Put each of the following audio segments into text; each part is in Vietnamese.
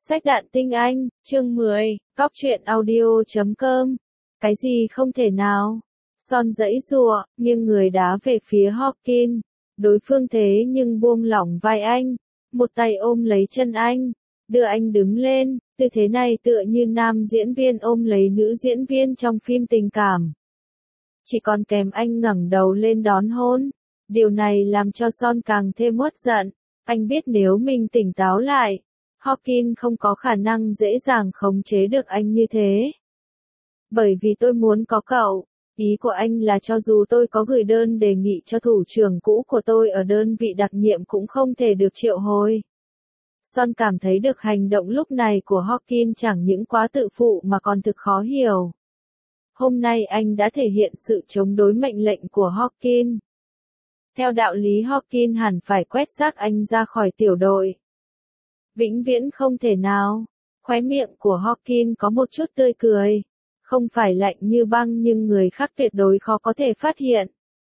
Sách đạn tinh Anh, chương 10, Cóc truyện audio.com. Cái gì không thể nào? Son giãy giụa, nghiêng người đá về phía Hawkins. Đối phương thế nhưng buông lỏng vai anh, một tay ôm lấy chân anh, đưa anh đứng lên, tư thế này tựa như nam diễn viên ôm lấy nữ diễn viên trong phim tình cảm. Chỉ còn kèm anh ngẩng đầu lên đón hôn. Điều này làm cho Son càng thêm uất giận. Anh biết nếu mình tỉnh táo lại, Hawkins không có khả năng dễ dàng khống chế được anh như thế. Bởi vì tôi muốn có cậu. Ý của anh là cho dù tôi có gửi đơn đề nghị cho thủ trưởng cũ của tôi ở đơn vị đặc nhiệm cũng không thể được triệu hồi. Son cảm thấy được hành động lúc này của Hawkins chẳng những quá tự phụ mà còn thực khó hiểu. Hôm nay anh đã thể hiện sự chống đối mệnh lệnh của Hawkins. Theo đạo lý Hawkins hẳn phải quét rác anh ra khỏi tiểu đội. Vĩnh viễn không thể nào. Khóe miệng của Hawkins có một chút tươi cười. Không phải lạnh như băng nhưng người khác tuyệt đối khó có thể phát hiện.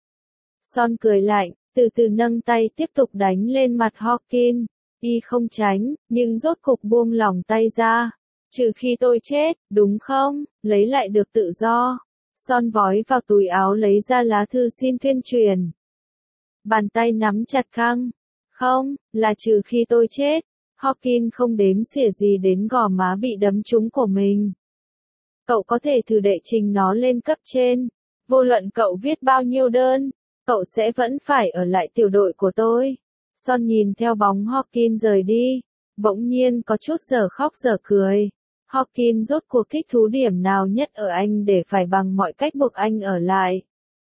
Son cười lạnh, từ từ nâng tay tiếp tục đánh lên mặt Hawkins. Y không tránh, nhưng rốt cục buông lỏng tay ra. Trừ khi tôi chết, đúng không? Lấy lại được tự do. Son vói vào túi áo lấy ra lá thư xin tuyên truyền. Bàn tay nắm chặt căng. Không, là trừ khi tôi chết. Hawkins không đếm xỉa gì đến gò má bị đấm trúng của mình. Cậu có thể thử đệ trình nó lên cấp trên. Vô luận cậu viết bao nhiêu đơn, cậu sẽ vẫn phải ở lại tiểu đội của tôi. Son nhìn theo bóng Hawkins rời đi, bỗng nhiên có chút giờ khóc giờ cười. Hawkins rốt cuộc thích thú điểm nào nhất ở anh để phải bằng mọi cách buộc anh ở lại.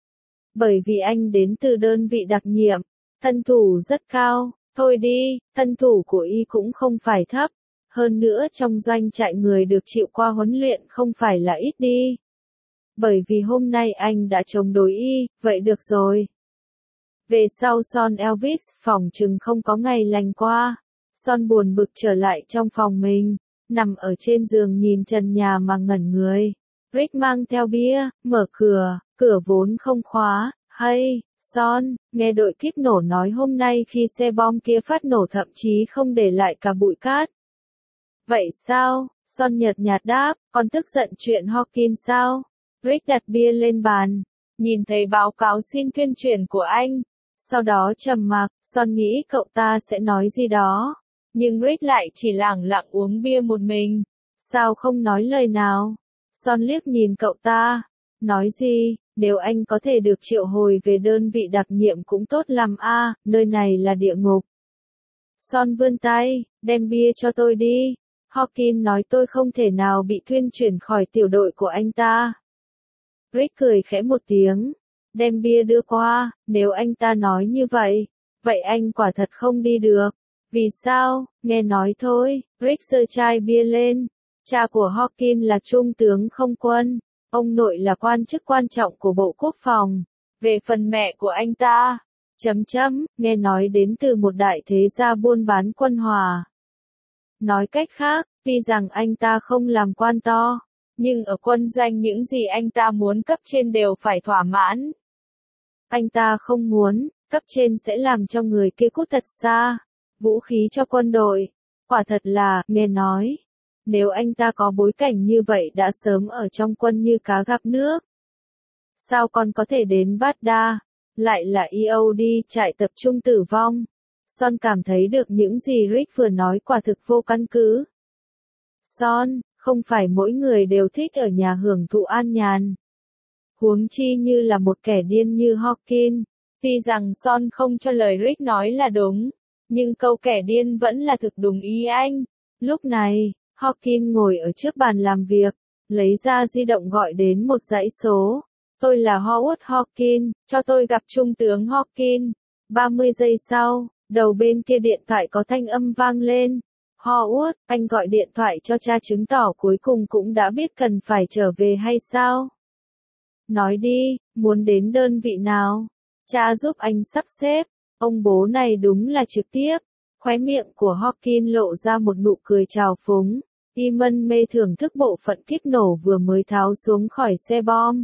Bởi vì anh đến từ đơn vị đặc nhiệm, thân thủ rất cao. Thôi đi, thân thủ của y cũng không phải thấp. Hơn nữa trong doanh trại người được chịu qua huấn luyện không phải là ít đi. Bởi vì hôm nay anh đã chống đối y, vậy được rồi. Về sau Son Elvis phòng chừng không có ngày lành qua. Son buồn bực trở lại trong phòng mình, nằm ở trên giường nhìn trần nhà mà ngẩn người. Rick mang theo bia, mở cửa, cửa vốn không khóa. Hay, Son, nghe đội kíp nổ nói hôm nay khi xe bom kia phát nổ thậm chí không để lại cả bụi cát. Vậy sao? Son nhợt nhạt đáp, con tức giận chuyện Hawkins sao? Rick đặt bia lên bàn, nhìn thấy báo cáo xin tuyên truyền của anh. Sau đó trầm mặc, Son nghĩ cậu ta sẽ nói gì đó. Nhưng Rick lại chỉ lẳng lặng uống bia một mình. Sao không nói lời nào? Son liếc nhìn cậu ta. Nói gì? Nếu anh có thể được triệu hồi về đơn vị đặc nhiệm cũng tốt lắm a, nơi này là địa ngục. Son vươn tay, đem bia cho tôi đi. Hawkins nói tôi không thể nào bị tuyên chuyển khỏi tiểu đội của anh ta. Rick cười khẽ một tiếng, đem bia đưa qua, nếu anh ta nói như vậy, vậy anh quả thật không đi được. Vì sao? Nghe nói thôi. Rick giơ chai bia lên. Cha của Hawkins là trung tướng không quân. Ông nội là quan chức quan trọng của Bộ Quốc phòng. Về phần mẹ của anh ta, nghe nói đến từ một đại thế gia buôn bán quân hòa. Nói cách khác, tuy rằng anh ta không làm quan to, nhưng ở quân doanh những gì anh ta muốn cấp trên đều phải thỏa mãn. Anh ta không muốn, cấp trên sẽ làm cho người kia cút thật xa, vũ khí cho quân đội. Quả thật là, nghe nói, nếu anh ta có bối cảnh như vậy đã sớm ở trong quân như cá gặp nước. Sao còn có thể đến Baghdad, lại là EOD trại tập trung tử vong? Son cảm thấy được những gì Rick vừa nói quả thực vô căn cứ. Son, không phải mỗi người đều thích ở nhà hưởng thụ an nhàn. Huống chi như là một kẻ điên như Hawkins. Tuy rằng Son không cho lời Rick nói là đúng, nhưng câu kẻ điên vẫn là thực đúng ý anh. Lúc này, Hawkins ngồi ở trước bàn làm việc, lấy ra di động gọi đến một dãy số. Tôi là Howard Hawkins, cho tôi gặp Trung tướng Hawkins. 30 giây sau, đầu bên kia điện thoại có thanh âm vang lên. Howard, anh gọi điện thoại cho cha chứng tỏ cuối cùng cũng đã biết cần phải trở về hay sao? Nói đi, muốn đến đơn vị nào? Cha giúp anh sắp xếp. Ông bố này đúng là trực tiếp. Khóe miệng của Hawkins lộ ra một nụ cười trào phúng. Y mân mê thưởng thức bộ phận kíp nổ vừa mới tháo xuống khỏi xe bom.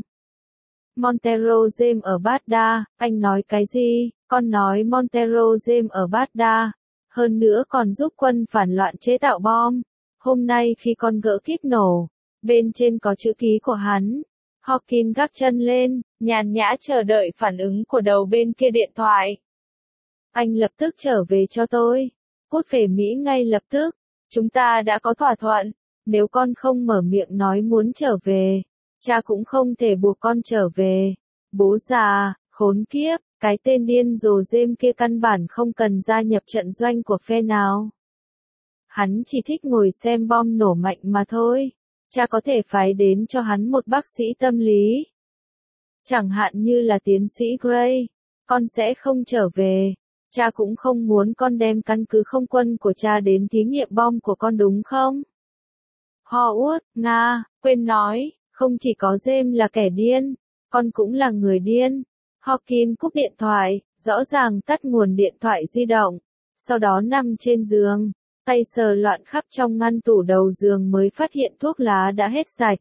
Montero James ở Baghdad, anh nói cái gì? Con nói Montero James ở Baghdad. Hơn nữa còn giúp quân phản loạn chế tạo bom. Hôm nay khi con gỡ kíp nổ, bên trên có chữ ký của hắn. Hawkins gác chân lên, nhàn nhã chờ đợi phản ứng của đầu bên kia điện thoại. Anh lập tức trở về cho tôi. Cút về Mỹ ngay lập tức. Chúng ta đã có thỏa thuận. Nếu con không mở miệng nói muốn trở về, cha cũng không thể buộc con trở về. Bố già, khốn kiếp, cái tên điên rồ rêm kia căn bản không cần gia nhập trận doanh của phe nào. Hắn chỉ thích ngồi xem bom nổ mạnh mà thôi. Cha có thể phái đến cho hắn một bác sĩ tâm lý. Chẳng hạn như là tiến sĩ Gray. Con sẽ không trở về. Cha cũng không muốn con đem căn cứ không quân của cha đến thí nghiệm bom của con đúng không? Howard, Nga, quên nói, không chỉ có James là kẻ điên, con cũng là người điên. Hawkins cúp điện thoại, rõ ràng tắt nguồn điện thoại di động. Sau đó nằm trên giường, tay sờ loạn khắp trong ngăn tủ đầu giường mới phát hiện thuốc lá đã hết sạch.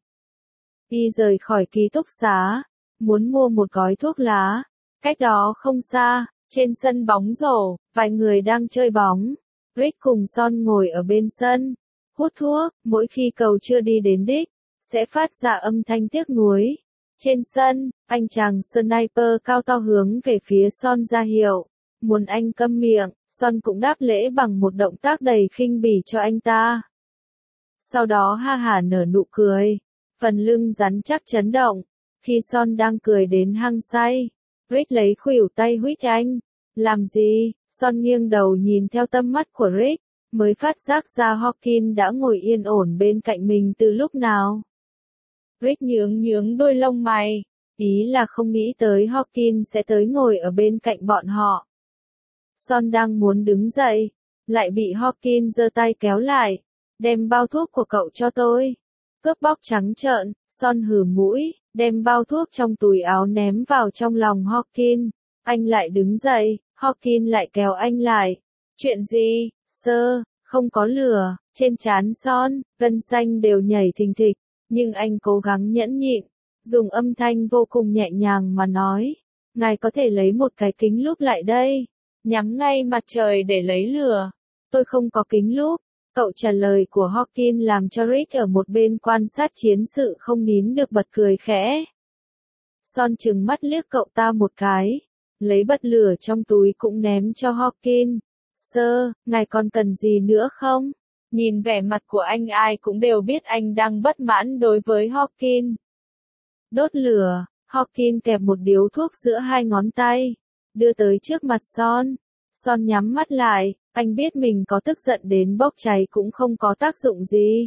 Y rời khỏi ký túc xá, muốn mua một gói thuốc lá. Cách đó không xa, trên sân bóng rổ, vài người đang chơi bóng. Rick cùng Son ngồi ở bên sân, hút thuốc, mỗi khi cầu chưa đi đến đích, sẽ phát ra âm thanh tiếc nuối. Trên sân, anh chàng sniper cao to hướng về phía Son ra hiệu, muốn anh câm miệng. Son cũng đáp lễ bằng một động tác đầy khinh bỉ cho anh ta. Sau đó ha hả nở nụ cười, phần lưng rắn chắc chấn động. Khi Son đang cười đến hăng say, Rick lấy khuỷu tay huýt anh. Làm gì? Son nghiêng đầu nhìn theo tâm mắt của Rick, mới phát giác ra Hawkins đã ngồi yên ổn bên cạnh mình từ lúc nào. Rick nhướng đôi lông mày, ý là không nghĩ tới Hawkins sẽ tới ngồi ở bên cạnh bọn họ. Son đang muốn đứng dậy, lại bị Hawkins giơ tay kéo lại. Đem bao thuốc của cậu cho tôi. Cướp bóc trắng trợn, Son hừ mũi, đem bao thuốc trong túi áo ném vào trong lòng Hawkins. Anh lại đứng dậy, Hawkins lại kéo anh lại. Chuyện gì, sơ, không có lửa, trên trán Son, gân xanh đều nhảy thình thịch, nhưng anh cố gắng nhẫn nhịn, dùng âm thanh vô cùng nhẹ nhàng mà nói. Ngài có thể lấy một cái kính lúp lại đây. Nhắm ngay mặt trời để lấy lửa. Tôi không có kính lúp. Cậu trả lời của Hawkins làm cho Rick ở một bên quan sát chiến sự không nín được bật cười khẽ. Son trừng mắt liếc cậu ta một cái, lấy bật lửa trong túi cũng ném cho Hawkins. Sơ, ngài còn cần gì nữa không? Nhìn vẻ mặt của anh ai cũng đều biết anh đang bất mãn đối với Hawkins. Đốt lửa, Hawkins kẹp một điếu thuốc giữa hai ngón tay, đưa tới trước mặt Son. Son nhắm mắt lại, anh biết mình có tức giận đến bốc cháy cũng không có tác dụng gì.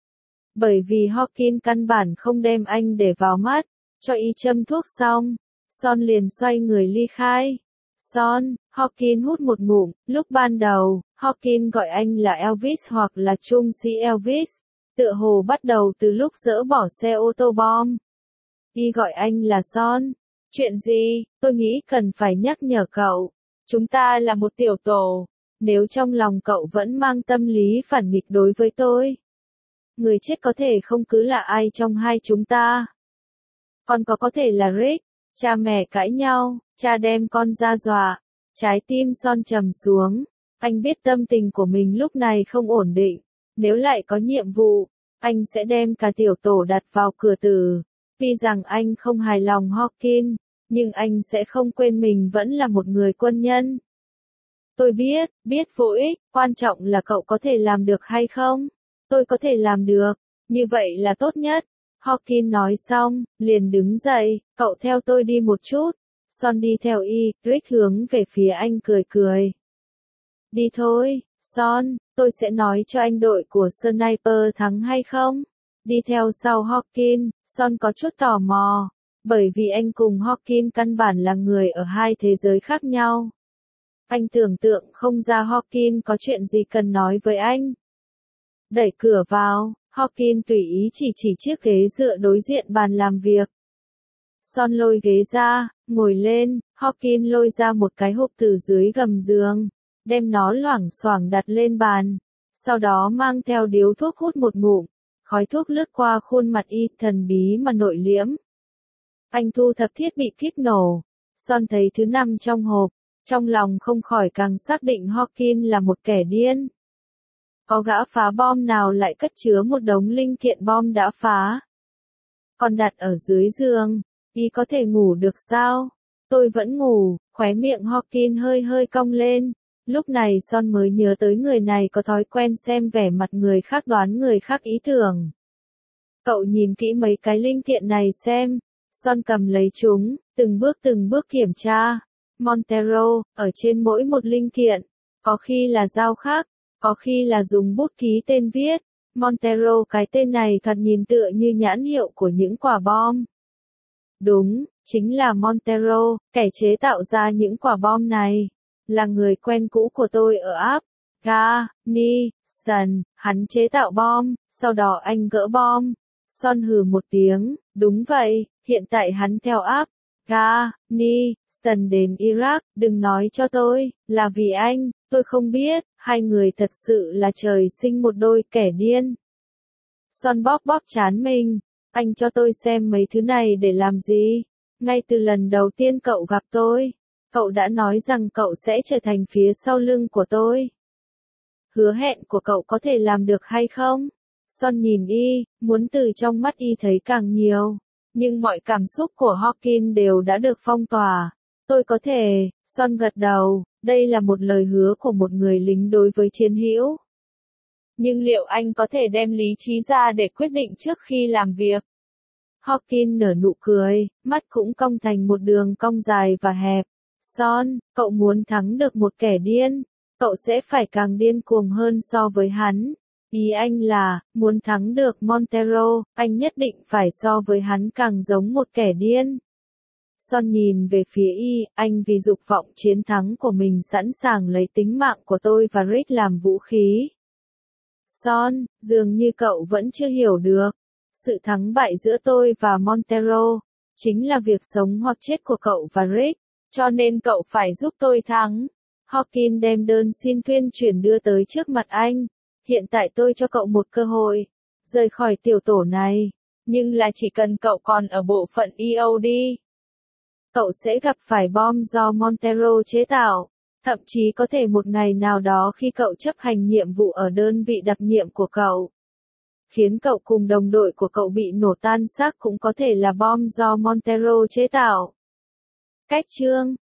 Bởi vì Hawkins căn bản không đem anh để vào mắt, cho y châm thuốc xong, Son liền xoay người ly khai. Son, Hawkins hút một ngụm, lúc ban đầu, Hawkins gọi anh là Elvis hoặc là trung sĩ Elvis, tựa hồ bắt đầu từ lúc dỡ bỏ xe ô tô bom. Y gọi anh là Son. Chuyện gì, tôi nghĩ cần phải nhắc nhở cậu. Chúng ta là một tiểu tổ. Nếu trong lòng cậu vẫn mang tâm lý phản nghịch đối với tôi, người chết có thể không cứ là ai trong hai chúng ta. Con có thể là Rick. Cha mẹ cãi nhau, cha đem con ra dọa. Trái tim Son trầm xuống. Anh biết tâm tình của mình lúc này không ổn định. Nếu lại có nhiệm vụ, anh sẽ đem cả tiểu tổ đặt vào cửa tử. Vì rằng anh không hài lòng Hawkins, nhưng anh sẽ không quên mình vẫn là một người quân nhân. Tôi biết vô ích, quan trọng là cậu có thể làm được hay không? Tôi có thể làm được, như vậy là tốt nhất. Hawkins nói xong, liền đứng dậy, cậu theo tôi đi một chút. Son đi theo y, Rick hướng về phía anh cười cười. Đi thôi, Son, tôi sẽ nói cho anh đội của Sniper thắng hay không? Đi theo sau Hawkins, Son có chút tò mò, bởi vì anh cùng Hawkins căn bản là người ở hai thế giới khác nhau. Anh tưởng tượng không ra Hawkins có chuyện gì cần nói với anh. Đẩy cửa vào, Hawkins tùy ý chỉ chiếc ghế dựa đối diện bàn làm việc. Son lôi ghế ra, ngồi lên, Hawkins lôi ra một cái hộp từ dưới gầm giường, đem nó loảng xoảng đặt lên bàn. Sau đó mang theo điếu thuốc hút một ngụm, khói thuốc lướt qua khuôn mặt y thần bí mà nội liễm. Anh thu thập thiết bị kíp nổ. Son thấy thứ 5 trong hộp, trong lòng không khỏi càng xác định Hawkins là một kẻ điên. Có gã phá bom nào lại cất chứa một đống linh kiện bom đã phá, còn đặt ở dưới giường, y có thể ngủ được sao? Tôi vẫn ngủ, khóe miệng Hawkins hơi hơi cong lên. Lúc này Son mới nhớ tới người này có thói quen xem vẻ mặt người khác đoán người khác ý tưởng. Cậu nhìn kỹ mấy cái linh kiện này xem. Son cầm lấy chúng, từng bước kiểm tra. Montero, ở trên mỗi một linh kiện, có khi là dao khắc, có khi là dùng bút ký tên viết. Montero, cái tên này thoạt nhìn tựa như nhãn hiệu của những quả bom. Đúng, chính là Montero, kẻ chế tạo ra những quả bom này. Là người quen cũ của tôi ở Afghanistan, hắn chế tạo bom, sau đó anh gỡ bom. Son hừ một tiếng, đúng vậy, hiện tại hắn theo Afghanistan đến Iraq, đừng nói cho tôi, là vì anh, tôi không biết, hai người thật sự là trời sinh một đôi kẻ điên. Son bóp bóp trán mình, anh cho tôi xem mấy thứ này để làm gì? Ngay từ lần đầu tiên cậu gặp tôi, cậu đã nói rằng cậu sẽ trở thành phía sau lưng của tôi. Hứa hẹn của cậu có thể làm được hay không? Son nhìn y, muốn từ trong mắt y thấy càng nhiều. Nhưng mọi cảm xúc của Hawkins đều đã được phong tỏa. Tôi có thể, Son gật đầu, đây là một lời hứa của một người lính đối với chiến hữu. Nhưng liệu anh có thể đem lý trí ra để quyết định trước khi làm việc? Hawkins nở nụ cười, mắt cũng cong thành một đường cong dài và hẹp. Son, cậu muốn thắng được một kẻ điên, cậu sẽ phải càng điên cuồng hơn so với hắn. Ý anh là, muốn thắng được Montero, anh nhất định phải so với hắn càng giống một kẻ điên. Son nhìn về phía y, anh vì dục vọng chiến thắng của mình sẵn sàng lấy tính mạng của tôi và Rick làm vũ khí. Son, dường như cậu vẫn chưa hiểu được. Sự thắng bại giữa tôi và Montero, chính là việc sống hoặc chết của cậu và Rick, cho nên cậu phải giúp tôi thắng. Hawkins đem đơn xin tuyên chuyển đưa tới trước mặt anh. Hiện tại tôi cho cậu một cơ hội, rời khỏi tiểu tổ này, nhưng là chỉ cần cậu còn ở bộ phận EOD. Cậu sẽ gặp phải bom do Montero chế tạo, thậm chí có thể một ngày nào đó khi cậu chấp hành nhiệm vụ ở đơn vị đặc nhiệm của cậu, khiến cậu cùng đồng đội của cậu bị nổ tan xác cũng có thể là bom do Montero chế tạo. Cách chương